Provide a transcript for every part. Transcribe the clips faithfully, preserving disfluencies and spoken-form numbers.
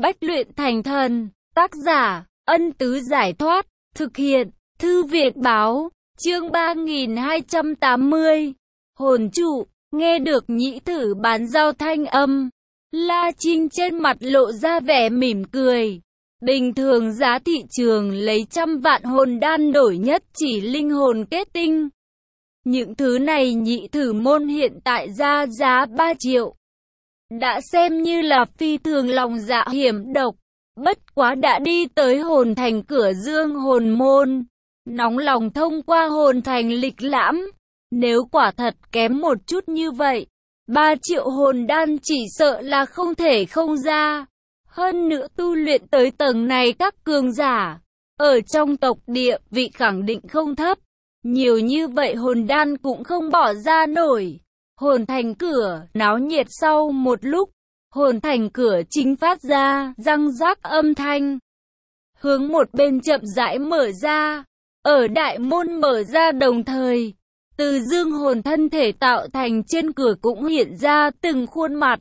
Bách luyện thành thần, tác giả, Ân Tứ Giải Thoát, thực hiện, Thư Việt Báo, chương ba nghìn hai trăm tám mươi. Hồn trụ, nghe được nhĩ thử bán giao thanh âm. La Trinh trên mặt lộ ra vẻ mỉm cười. Bình thường giá thị trường lấy trăm vạn hồn đan đổi nhất chỉ linh hồn kết tinh. Những thứ này nhị thử môn hiện tại ra giá ba triệu. Đã xem như là phi thường lòng dạ hiểm độc. Bất quá đã đi tới hồn thành cửa dương hồn môn. Nóng lòng thông qua hồn thành lịch lãm. Nếu quả thật kém một chút như vậy, ba triệu hồn đan chỉ sợ là không thể không ra. Hơn nữa tu luyện tới tầng này các cường giả, ở trong tộc địa vị khẳng định không thấp. Nhiều như vậy hồn đan cũng không bỏ ra nổi. Hồn thành cửa, náo nhiệt sau một lúc, hồn thành cửa chính phát ra, răng rắc âm thanh. Hướng một bên chậm rãi mở ra, ở đại môn mở ra đồng thời, từ dương hồn thân thể tạo thành trên cửa cũng hiện ra từng khuôn mặt.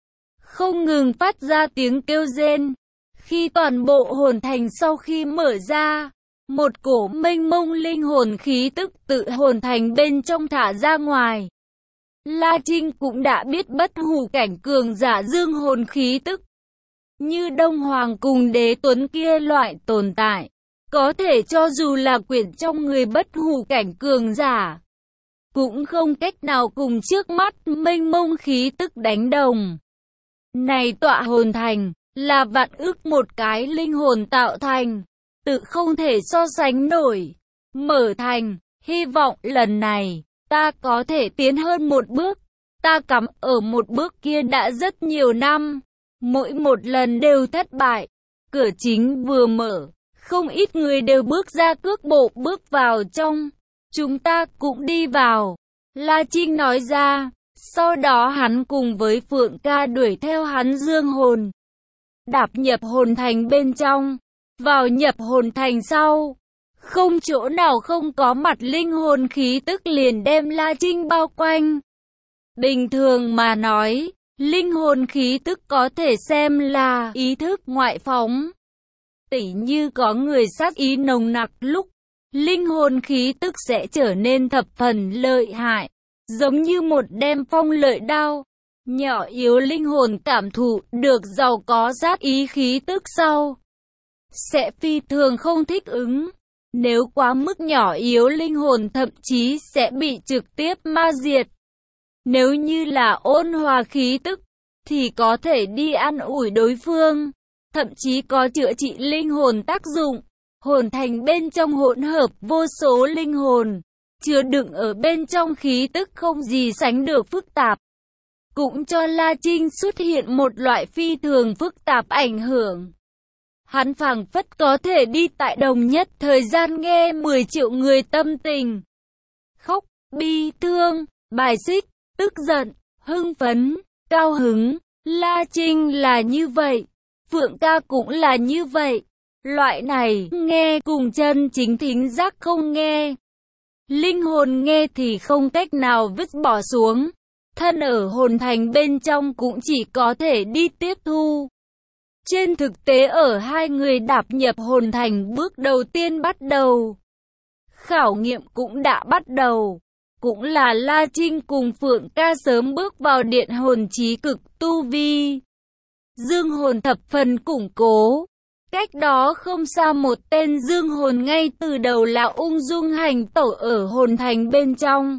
Không ngừng phát ra tiếng kêu rên. Khi toàn bộ hồn thành sau khi mở ra, một cổ mênh mông linh hồn khí tức tự hồn thành bên trong thả ra ngoài. La Trinh cũng đã biết bất hủ cảnh cường giả dương hồn khí tức. Như Đông Hoàng cùng Đế Tuấn kia loại tồn tại, có thể cho dù là quyển trong người bất hủ cảnh cường giả, cũng không cách nào cùng trước mắt mênh mông khí tức đánh đồng. Này tọa hồn thành, là vạn ức một cái linh hồn tạo thành, tự không thể so sánh nổi. Mở thành, hy vọng lần này, ta có thể tiến hơn một bước. Ta cắm ở một bước kia đã rất nhiều năm, mỗi một lần đều thất bại. Cửa chính vừa mở, không ít người đều bước ra cước bộ bước vào trong. Chúng ta cũng đi vào, La Trinh nói ra. Sau đó hắn cùng với Phượng Ca đuổi theo hắn dương hồn, đạp nhập hồn thành bên trong. Vào nhập hồn thành sau, không chỗ nào không có mặt linh hồn khí tức liền đem La Trinh bao quanh. Bình thường mà nói, linh hồn khí tức có thể xem là ý thức ngoại phóng. Tỉ như có người sát ý nồng nặc lúc, linh hồn khí tức sẽ trở nên thập phần lợi hại. Giống như một đem phong lợi đao, nhỏ yếu linh hồn cảm thụ được giàu có sát ý khí tức sau, sẽ phi thường không thích ứng. Nếu quá mức nhỏ yếu linh hồn thậm chí sẽ bị trực tiếp ma diệt. Nếu như là ôn hòa khí tức, thì có thể đi an ủi đối phương, thậm chí có chữa trị linh hồn tác dụng. Hồn thành bên trong hỗn hợp vô số linh hồn, chứa đựng ở bên trong khí tức không gì sánh được phức tạp, cũng cho La Trinh xuất hiện một loại phi thường phức tạp ảnh hưởng. Hắn phảng phất có thể đi tại đồng nhất thời gian nghe mười triệu người tâm tình. Khóc, bi thương, bài xích, tức giận, hưng phấn, cao hứng. La Trinh là như vậy, Phượng Ca cũng là như vậy. Loại này, nghe cùng chân chính thính giác không nghe. Linh hồn nghe thì không cách nào vứt bỏ xuống. Thân ở hồn thành bên trong cũng chỉ có thể đi tiếp thu. Trên thực tế ở hai người đạp nhập hồn thành bước đầu tiên bắt đầu. Khảo nghiệm cũng đã bắt đầu. Cũng là La Trinh cùng Phượng Ca sớm bước vào điện hồn chí cực tu vi. Dương hồn thập phần củng cố. Cách đó không xa một tên dương hồn ngay từ đầu là ung dung hành tẩu ở hồn thành bên trong.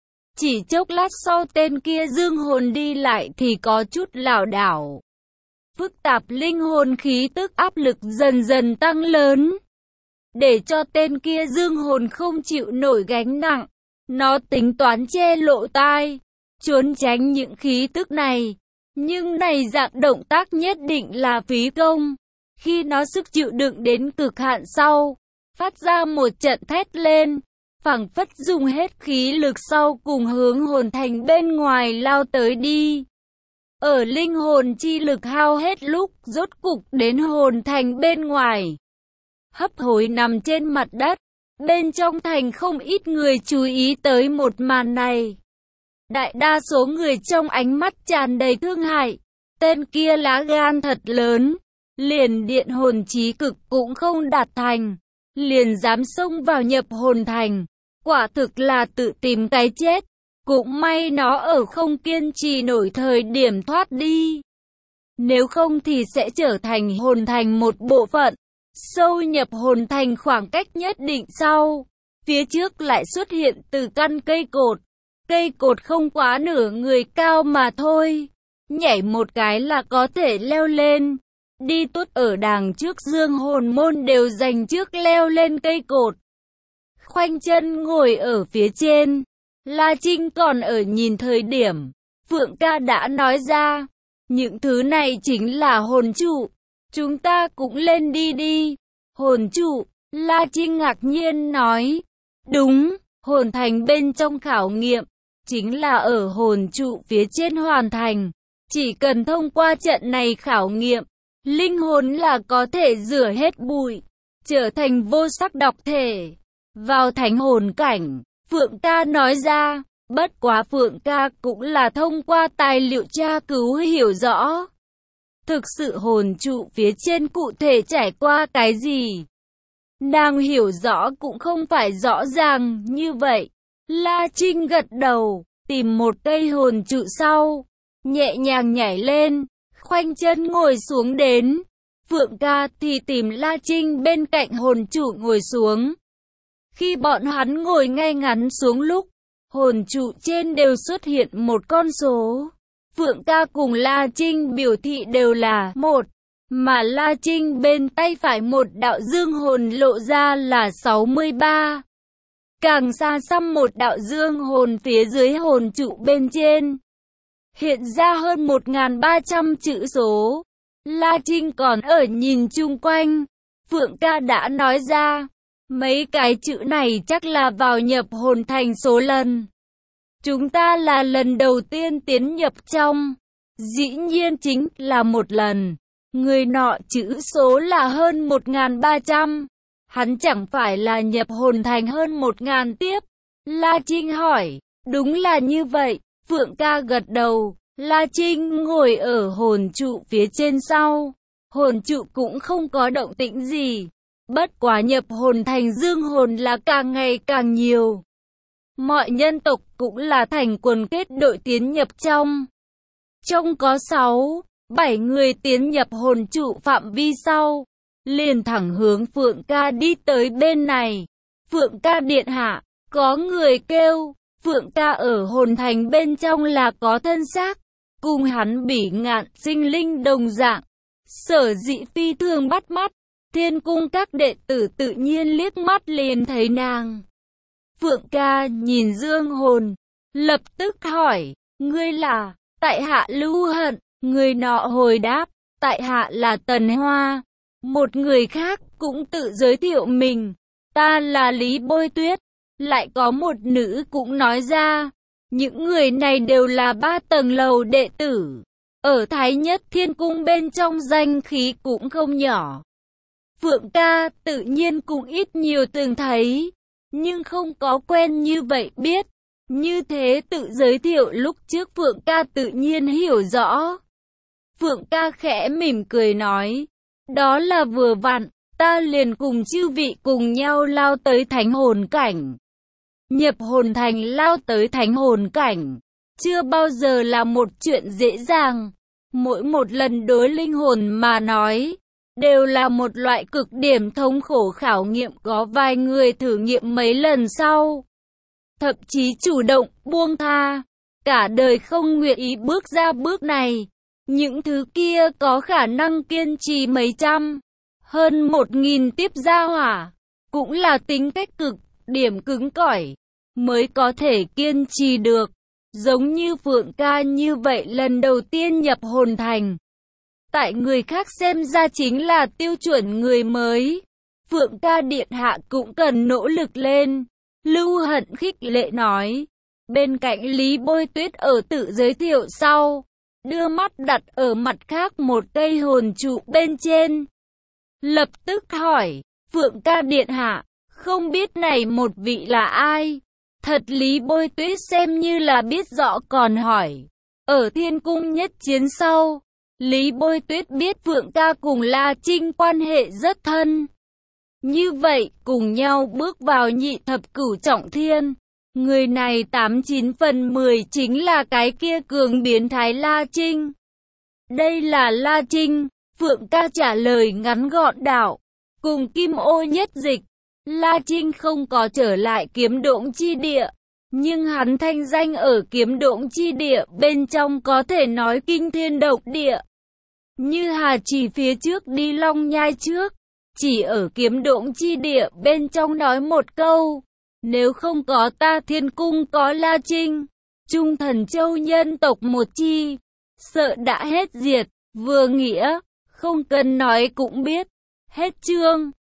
Chỉ chốc lát sau tên kia dương hồn đi lại thì có chút lảo đảo. Phức tạp linh hồn khí tức áp lực dần dần tăng lớn. Để cho tên kia dương hồn không chịu nổi gánh nặng, nó tính toán che lộ tai, trốn tránh những khí tức này. Nhưng này dạng động tác nhất định là phí công. Khi nó sức chịu đựng đến cực hạn sau, phát ra một trận thét lên, phảng phất dùng hết khí lực sau cùng hướng hồn thành bên ngoài lao tới đi. Ở linh hồn chi lực hao hết lúc, rốt cục đến hồn thành bên ngoài. Hấp hối nằm trên mặt đất, bên trong thành không ít người chú ý tới một màn này. Đại đa số người trong ánh mắt tràn đầy thương hại, tên kia lá gan thật lớn. liền điện hồn chí cực cũng không đạt thành, liền dám xông vào nhập hồn thành, quả thực là tự tìm cái chết. Cũng may nó ở không kiên trì nổi thời điểm thoát đi. Nếu không thì sẽ trở thành hồn thành một bộ phận. Sâu nhập hồn thành khoảng cách nhất định sau, phía trước lại xuất hiện từ căn cây cột. Cây cột không quá nửa người cao mà thôi. Nhảy một cái là có thể leo lên. Đi tốt ở đằng trước dương hồn môn đều dành trước leo lên cây cột. Khoanh chân ngồi ở phía trên. La Trinh còn ở nhìn thời điểm, Phượng ca đã nói ra, những thứ này chính là hồn trụ, chúng ta cũng lên đi đi. Hồn trụ, La Trinh ngạc nhiên nói, đúng, hồn thành bên trong khảo nghiệm, chính là ở hồn trụ phía trên hoàn thành, chỉ cần thông qua trận này khảo nghiệm, linh hồn là có thể rửa hết bụi, trở thành vô sắc độc thể, vào thánh hồn cảnh. Phượng ca nói ra, bất quá Phượng ca cũng là thông qua tài liệu tra cứu hiểu rõ. Thực sự hồn trụ phía trên cụ thể trải qua cái gì? Nàng hiểu rõ cũng không phải rõ ràng như vậy. La Trinh gật đầu, tìm một cây hồn trụ sau, nhẹ nhàng nhảy lên, khoanh chân ngồi xuống đến. Phượng ca thì tìm La Trinh bên cạnh hồn trụ ngồi xuống. Khi bọn hắn ngồi ngay ngắn xuống lúc, hồn trụ trên đều xuất hiện một con số. Phượng ca cùng La Trinh biểu thị đều là một, mà La Trinh bên tay phải một đạo dương hồn lộ ra là sáu mươi ba. Càng xa xăm một đạo dương hồn phía dưới hồn trụ bên trên, hiện ra hơn một nghìn ba trăm chữ số. La Trinh còn ở nhìn chung quanh, Phượng ca đã nói ra, mấy cái chữ này chắc là vào nhập hồn thành số lần. Chúng ta là lần đầu tiên tiến nhập trong. Dĩ nhiên chính là một lần. Người nọ chữ số là hơn một nghìn ba trăm. Hắn chẳng phải là nhập hồn thành hơn một nghìn tiếp. La Trinh hỏi. Đúng là như vậy. Phượng ca gật đầu. La Trinh ngồi ở hồn trụ phía trên sau. Hồn trụ cũng không có động tĩnh gì. Bất quá nhập hồn thành dương hồn là càng ngày càng nhiều. Mọi nhân tộc cũng là thành quần kết đội tiến nhập trong. Trong có sáu, bảy người tiến nhập hồn trụ phạm vi sau. Liền thẳng hướng Phượng ca đi tới bên này. Phượng ca điện hạ, có người kêu. Phượng ca ở hồn thành bên trong là có thân xác. Cùng hắn bỉ ngạn sinh linh đồng dạng. Sở dĩ phi thường bắt mắt. Thiên cung các đệ tử tự nhiên liếc mắt liền thấy nàng. Phượng ca nhìn dương hồn, lập tức hỏi, ngươi là, tại hạ Lưu Hận, người nọ hồi đáp, tại hạ là Tần Hoa. Một người khác cũng tự giới thiệu mình, ta là Lý Bôi Tuyết. Lại có một nữ cũng nói ra, những người này đều là ba tầng lầu đệ tử, ở Thái Nhất Thiên Cung bên trong danh khí cũng không nhỏ. Phượng ca tự nhiên cũng ít nhiều từng thấy, nhưng không có quen như vậy biết. Như thế tự giới thiệu lúc trước Phượng ca tự nhiên hiểu rõ. Phượng ca khẽ mỉm cười nói, đó là vừa vặn, ta liền cùng chư vị cùng nhau lao tới thánh hồn cảnh. Nhập hồn thành lao tới thánh hồn cảnh, chưa bao giờ là một chuyện dễ dàng. Mỗi một lần đối linh hồn mà nói, đều là một loại cực điểm thống khổ khảo nghiệm, có vài người thử nghiệm mấy lần sau, thậm chí chủ động buông tha, cả đời không nguyện ý bước ra bước này. Những thứ kia có khả năng kiên trì mấy trăm, hơn một nghìn tiếp gia hỏa, cũng là tính cách cực điểm cứng cỏi, mới có thể kiên trì được. Giống như Phượng ca như vậy lần đầu tiên nhập hồn thành, tại người khác xem ra chính là tiêu chuẩn người mới. Phượng ca điện hạ cũng cần nỗ lực lên. Lưu Hận khích lệ nói. Bên cạnh Lý Bôi Tuyết ở tự giới thiệu sau, đưa mắt đặt ở mặt khác một cây hồn trụ bên trên. Lập tức hỏi, Phượng ca điện hạ, không biết này một vị là ai? Thật Lý Bôi Tuyết xem như là biết rõ còn hỏi. Ở Thiên Cung nhất chiến sau, Lý Bôi Tuyết biết Phượng ca cùng La Trinh quan hệ rất thân. Như vậy, cùng nhau bước vào nhị thập cửu trọng thiên. Người này tám chín phần mười chính là cái kia cường biến thái La Trinh. Đây là La Trinh, Phượng ca trả lời ngắn gọn đạo. Cùng Kim Ô nhất dịch, La Trinh không có trở lại kiếm độn chi địa. Nhưng hắn thanh danh ở kiếm độn chi địa bên trong có thể nói kinh thiên độc địa. Như Hà Chỉ phía trước đi Long Nhai trước, chỉ ở kiếm độn chi địa bên trong nói một câu. Nếu không có ta thiên cung có La Trinh, Trung Thần Châu nhân tộc một chi, sợ đã hết diệt, vừa nghĩa, không cần nói cũng biết. Hết chương.